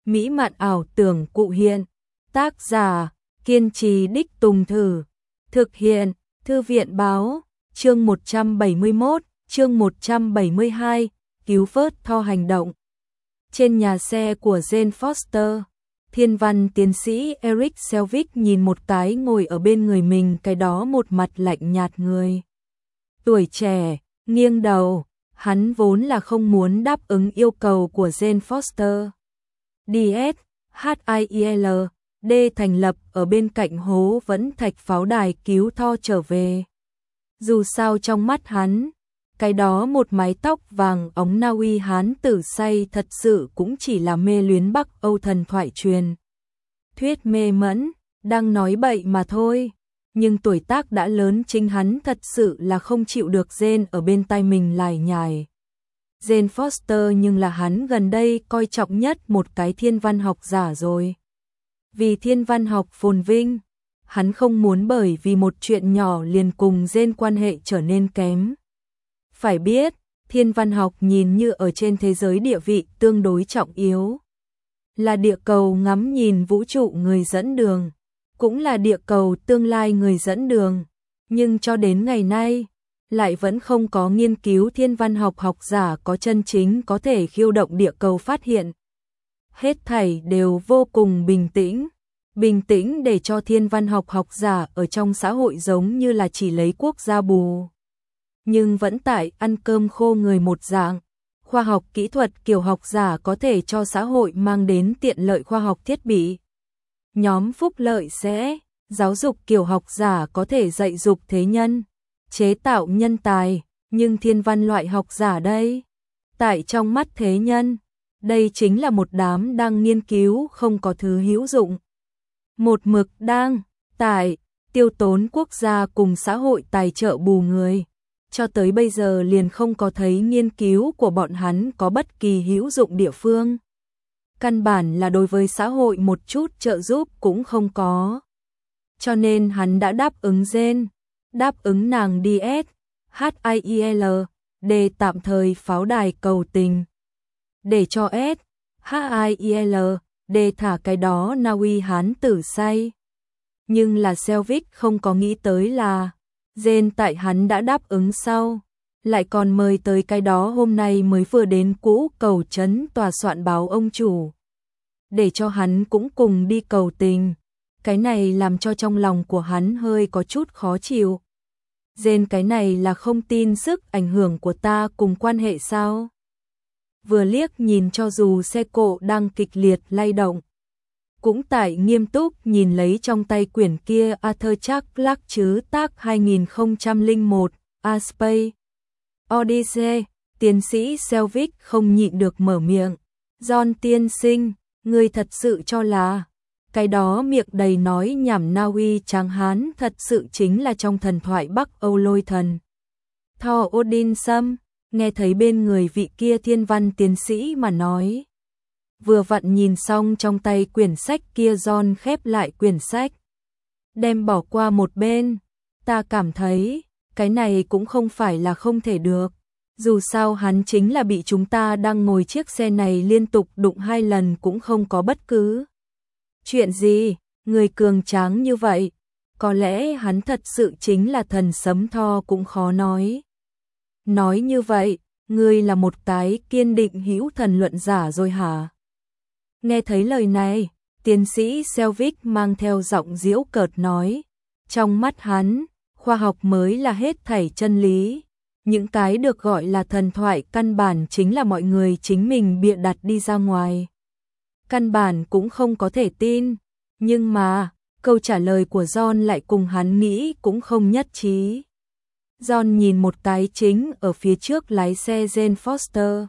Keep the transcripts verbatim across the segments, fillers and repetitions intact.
mỹ mạn ảo tưởng cụ hiện. Tác giả, kiên trì đích tùng thử. Thực hiện, Thư viện báo, chương một trăm bảy mươi mốt, chương một trăm bảy mươi hai, cứu vớt Thor hành động. Trên nhà xe của Jane Foster, thiên văn tiến sĩ Eric Selvig nhìn một cái ngồi ở bên người mình, cái đó một mặt lạnh nhạt người tuổi trẻ, nghiêng đầu, hắn vốn là không muốn đáp ứng yêu cầu của Jane Foster. đê ét, hát i e lờ, D thành lập ở bên cạnh hố vẫn thạch pháo đài cứu Thor trở về. Dù sao trong mắt hắn, cái đó một mái tóc vàng óng Na Uy hán tử say thật sự cũng chỉ là mê luyến Bắc Âu thần thoại truyền thuyết mê mẫn, đang nói bậy mà thôi. Nhưng tuổi tác đã lớn, chính hắn thật sự là không chịu được Jane ở bên tai mình lải nhải. Jane Foster nhưng là hắn gần đây coi trọng nhất một cái thiên văn học giả rồi. Vì thiên văn học phồn vinh, hắn không muốn bởi vì một chuyện nhỏ liền cùng Jane quan hệ trở nên kém. Phải biết, thiên văn học nhìn như ở trên thế giới địa vị tương đối trọng yếu. Là địa cầu ngắm nhìn vũ trụ người dẫn đường, cũng là địa cầu tương lai người dẫn đường. Nhưng cho đến ngày nay, lại vẫn không có nghiên cứu thiên văn học học giả có chân chính có thể khiêu động địa cầu phát hiện. Hết thảy đều vô cùng bình tĩnh. Bình tĩnh để cho thiên văn học học giả ở trong xã hội giống như là chỉ lấy quốc gia bù. Nhưng vẫn tại ăn cơm khô người một dạng. Khoa học kỹ thuật kiểu học giả có thể cho xã hội mang đến tiện lợi khoa học thiết bị. Nhóm phúc lợi sẽ, giáo dục kiểu học giả có thể dạy dục thế nhân, chế tạo nhân tài, nhưng thiên văn loại học giả đây, tại trong mắt thế nhân, đây chính là một đám đang nghiên cứu không có thứ hữu dụng. Một mực đang, tại, tiêu tốn quốc gia cùng xã hội tài trợ bù người. Cho tới bây giờ liền không có thấy nghiên cứu của bọn hắn có bất kỳ hữu dụng địa phương. Căn bản là đối với xã hội một chút trợ giúp cũng không có. Cho nên hắn đã đáp ứng Jane, đáp ứng nàng đê ét, hát i e lờ, để tạm thời pháo đài cầu tình. Để cho S, hát i e lờ, để thả cái đó Na Uy hán tử say. Nhưng là Selvig không có nghĩ tới là Jane tại hắn đã đáp ứng sau, lại còn mời tới cái đó hôm nay mới vừa đến cũ cầu trấn tòa soạn báo ông chủ. Để cho hắn cũng cùng đi cầu tình. Cái này làm cho trong lòng của hắn hơi có chút khó chịu. Jane, cái này là không tin sức ảnh hưởng của ta cùng quan hệ sao? Vừa liếc nhìn cho dù xe cộ đang kịch liệt lay động, cũng tại nghiêm túc nhìn lấy trong tay quyển kia Arthur Clarke chứ tác hai nghìn không trăm lẻ một, A Space Odyssey, tiến sĩ Selvig không nhịn được mở miệng. John tiên sinh, ngươi thật sự cho là cái đó miệng đầy nói nhảm Na Uy tráng hán thật sự chính là trong thần thoại Bắc Âu lôi thần Thor Odin Sâm? Nghe thấy bên người vị kia thiên văn tiến sĩ mà nói. Vừa vặn nhìn xong trong tay quyển sách kia, John khép lại quyển sách, đem bỏ qua một bên. Ta cảm thấy, cái này cũng không phải là không thể được. Dù sao hắn chính là bị chúng ta đang ngồi chiếc xe này liên tục đụng hai lần cũng không có bất cứ chuyện gì. Người cường tráng như vậy, có lẽ hắn thật sự chính là thần sấm Thor cũng khó nói. Nói như vậy, ngươi là một cái kiên định hữu thần luận giả rồi hả? Nghe thấy lời này, tiến sĩ Selvig mang theo giọng giễu cợt nói. Trong mắt hắn, khoa học mới là hết thảy chân lý. Những cái được gọi là thần thoại căn bản chính là mọi người chính mình bịa đặt đi ra ngoài. Căn bản cũng không có thể tin. Nhưng mà, câu trả lời của John lại cùng hắn nghĩ cũng không nhất trí. John nhìn một cái chính ở phía trước lái xe Jane Foster.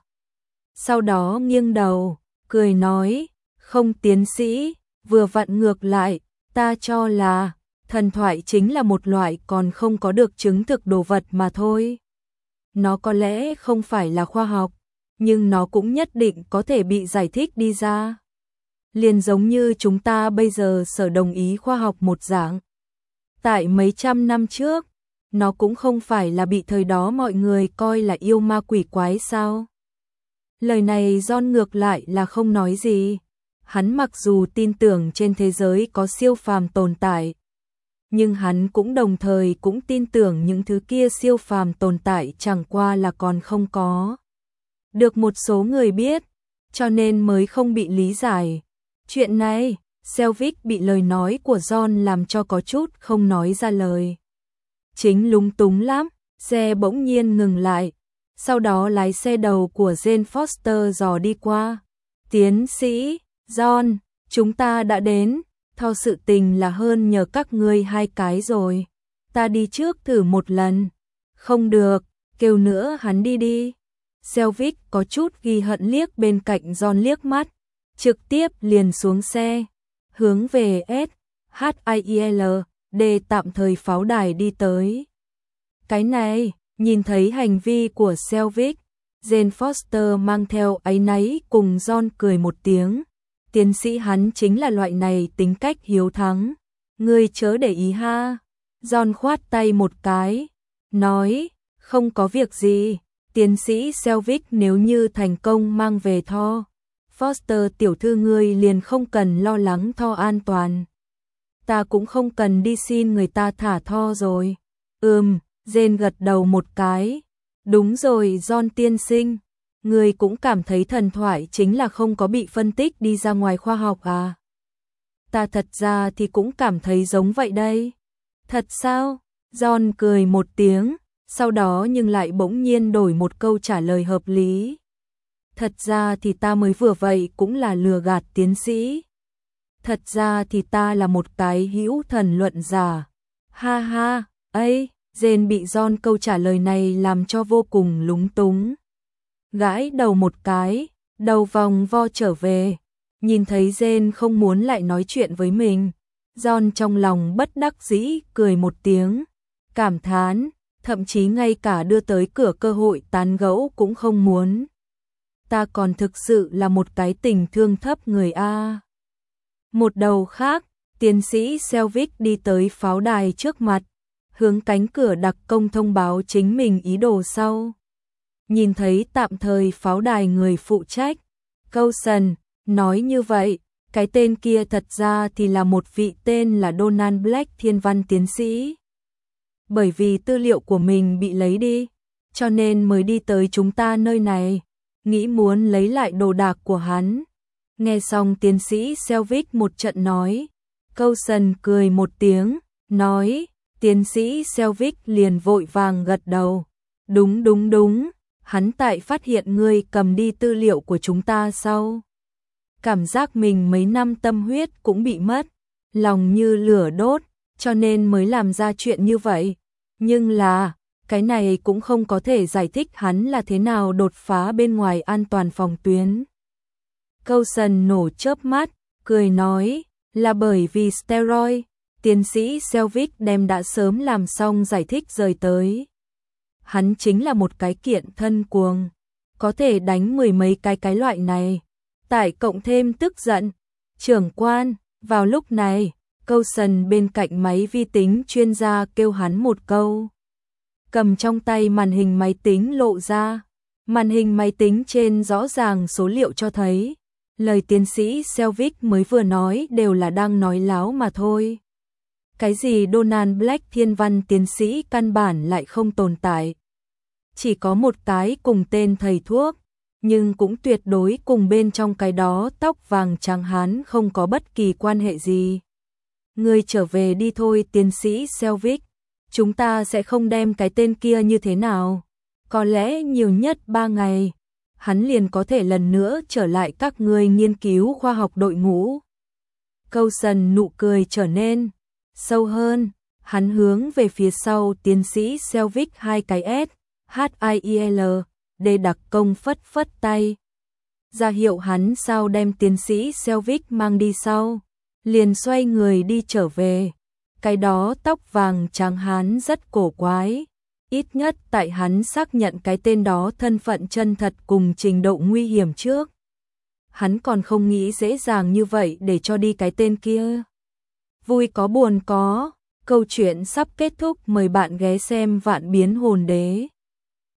Sau đó nghiêng đầu, cười nói, không tiến sĩ, vừa vặn ngược lại, ta cho là thần thoại chính là một loại còn không có được chứng thực đồ vật mà thôi. Nó có lẽ không phải là khoa học, nhưng nó cũng nhất định có thể bị giải thích đi ra. Liền giống như chúng ta bây giờ sở đồng ý khoa học một dạng. Tại mấy trăm năm trước, nó cũng không phải là bị thời đó mọi người coi là yêu ma quỷ quái sao? Lời này John ngược lại là không nói gì. Hắn mặc dù tin tưởng trên thế giới có siêu phàm tồn tại, nhưng hắn cũng đồng thời cũng tin tưởng những thứ kia siêu phàm tồn tại chẳng qua là còn không có được một số người biết, cho nên mới không bị lý giải. Chuyện này, Selvig bị lời nói của John làm cho có chút không nói ra lời. Chính lúng túng lắm, xe bỗng nhiên ngừng lại, sau đó lái xe đầu của Jane Foster dò đi qua. Tiến sĩ, John, chúng ta đã đến, thao sự tình là hơn nhờ các ngươi hai cái rồi. Ta đi trước thử một lần. Không được, kêu nữa hắn đi đi. Selvig có chút ghi hận liếc bên cạnh John liếc mắt, trực tiếp liền xuống xe, hướng về S H I L D tạm thời pháo đài đi tới. Cái này, nhìn thấy hành vi của Selvig, Jane Foster mang theo áy náy cùng John cười một tiếng. Tiến sĩ hắn chính là loại này tính cách hiếu thắng. Ngươi chớ để ý ha. John khoát tay một cái, nói, không có việc gì. Tiến sĩ Selvig nếu như thành công mang về Tho Foster tiểu thư ngươi liền không cần lo lắng Tho an toàn. Ta cũng không cần đi xin người ta thả Tho rồi. Ừm, Jane gật đầu một cái. Đúng rồi John tiên sinh. Người cũng cảm thấy thần thoại chính là không có bị phân tích đi ra ngoài khoa học à? Ta thật ra thì cũng cảm thấy giống vậy đây. Thật sao? John cười một tiếng, sau đó nhưng lại bỗng nhiên đổi một câu trả lời hợp lý. Thật ra thì ta mới vừa vậy cũng là lừa gạt tiến sĩ. Thật ra thì ta là một cái hữu thần luận giả. Ha ha, ấy, Jane bị John câu trả lời này làm cho vô cùng lúng túng. Gãi đầu một cái, đầu vòng vo trở về, nhìn thấy Jane không muốn lại nói chuyện với mình. John trong lòng bất đắc dĩ cười một tiếng, cảm thán, thậm chí ngay cả đưa tới cửa cơ hội tán gẫu cũng không muốn. Ta còn thực sự là một cái tình thương thấp người a. Một đầu khác, tiến sĩ Selvig đi tới pháo đài trước mặt, hướng cánh cửa đặc công thông báo chính mình ý đồ sau. Nhìn thấy tạm thời pháo đài người phụ trách, Coulson nói như vậy, cái tên kia thật ra thì là một vị tên là Donald Black thiên văn tiến sĩ. Bởi vì tư liệu của mình bị lấy đi, cho nên mới đi tới chúng ta nơi này, nghĩ muốn lấy lại đồ đạc của hắn. Nghe xong tiến sĩ Selvig một trận nói, Coulson cười một tiếng, nói, tiến sĩ Selvig liền vội vàng gật đầu. Đúng đúng đúng, hắn tại phát hiện ngươi cầm đi tư liệu của chúng ta sau. Cảm giác mình mấy năm tâm huyết cũng bị mất, lòng như lửa đốt, cho nên mới làm ra chuyện như vậy. Nhưng là, cái này cũng không có thể giải thích hắn là thế nào đột phá bên ngoài an toàn phòng tuyến. Coulson nổ chớp mắt, cười nói, là bởi vì steroid. Tiến sĩ Selvig đem đã sớm làm xong giải thích rời tới. Hắn chính là một cái kiện thân cuồng, có thể đánh mười mấy cái cái loại này. Tại cộng thêm tức giận, trưởng quan, vào lúc này, Coulson bên cạnh máy vi tính chuyên gia kêu hắn một câu. Cầm trong tay màn hình máy tính lộ ra, màn hình máy tính trên rõ ràng số liệu cho thấy, lời tiến sĩ Selvig mới vừa nói đều là đang nói láo mà thôi. Cái gì Donald Black thiên văn tiến sĩ căn bản lại không tồn tại. Chỉ có một cái cùng tên thầy thuốc, nhưng cũng tuyệt đối cùng bên trong cái đó tóc vàng trắng hán không có bất kỳ quan hệ gì. Ngươi trở về đi thôi tiến sĩ Selvig, chúng ta sẽ không đem cái tên kia như thế nào. Có lẽ nhiều nhất ba ngày, hắn liền có thể lần nữa trở lại các ngươi nghiên cứu khoa học đội ngũ. Coulson nụ cười trở nên sâu hơn, hắn hướng về phía sau tiến sĩ Selvig hai cái S, H I L, D đặc công phất phất tay. Ra hiệu hắn sao đem tiến sĩ Selvig mang đi sau, liền xoay người đi trở về. Cái đó tóc vàng trắng hán rất cổ quái, ít nhất tại hắn xác nhận cái tên đó thân phận chân thật cùng trình độ nguy hiểm trước. Hắn còn không nghĩ dễ dàng như vậy để cho đi cái tên kia. Vui có buồn có, câu chuyện sắp kết thúc, mời bạn ghé xem Vạn Biến Hồn Đế.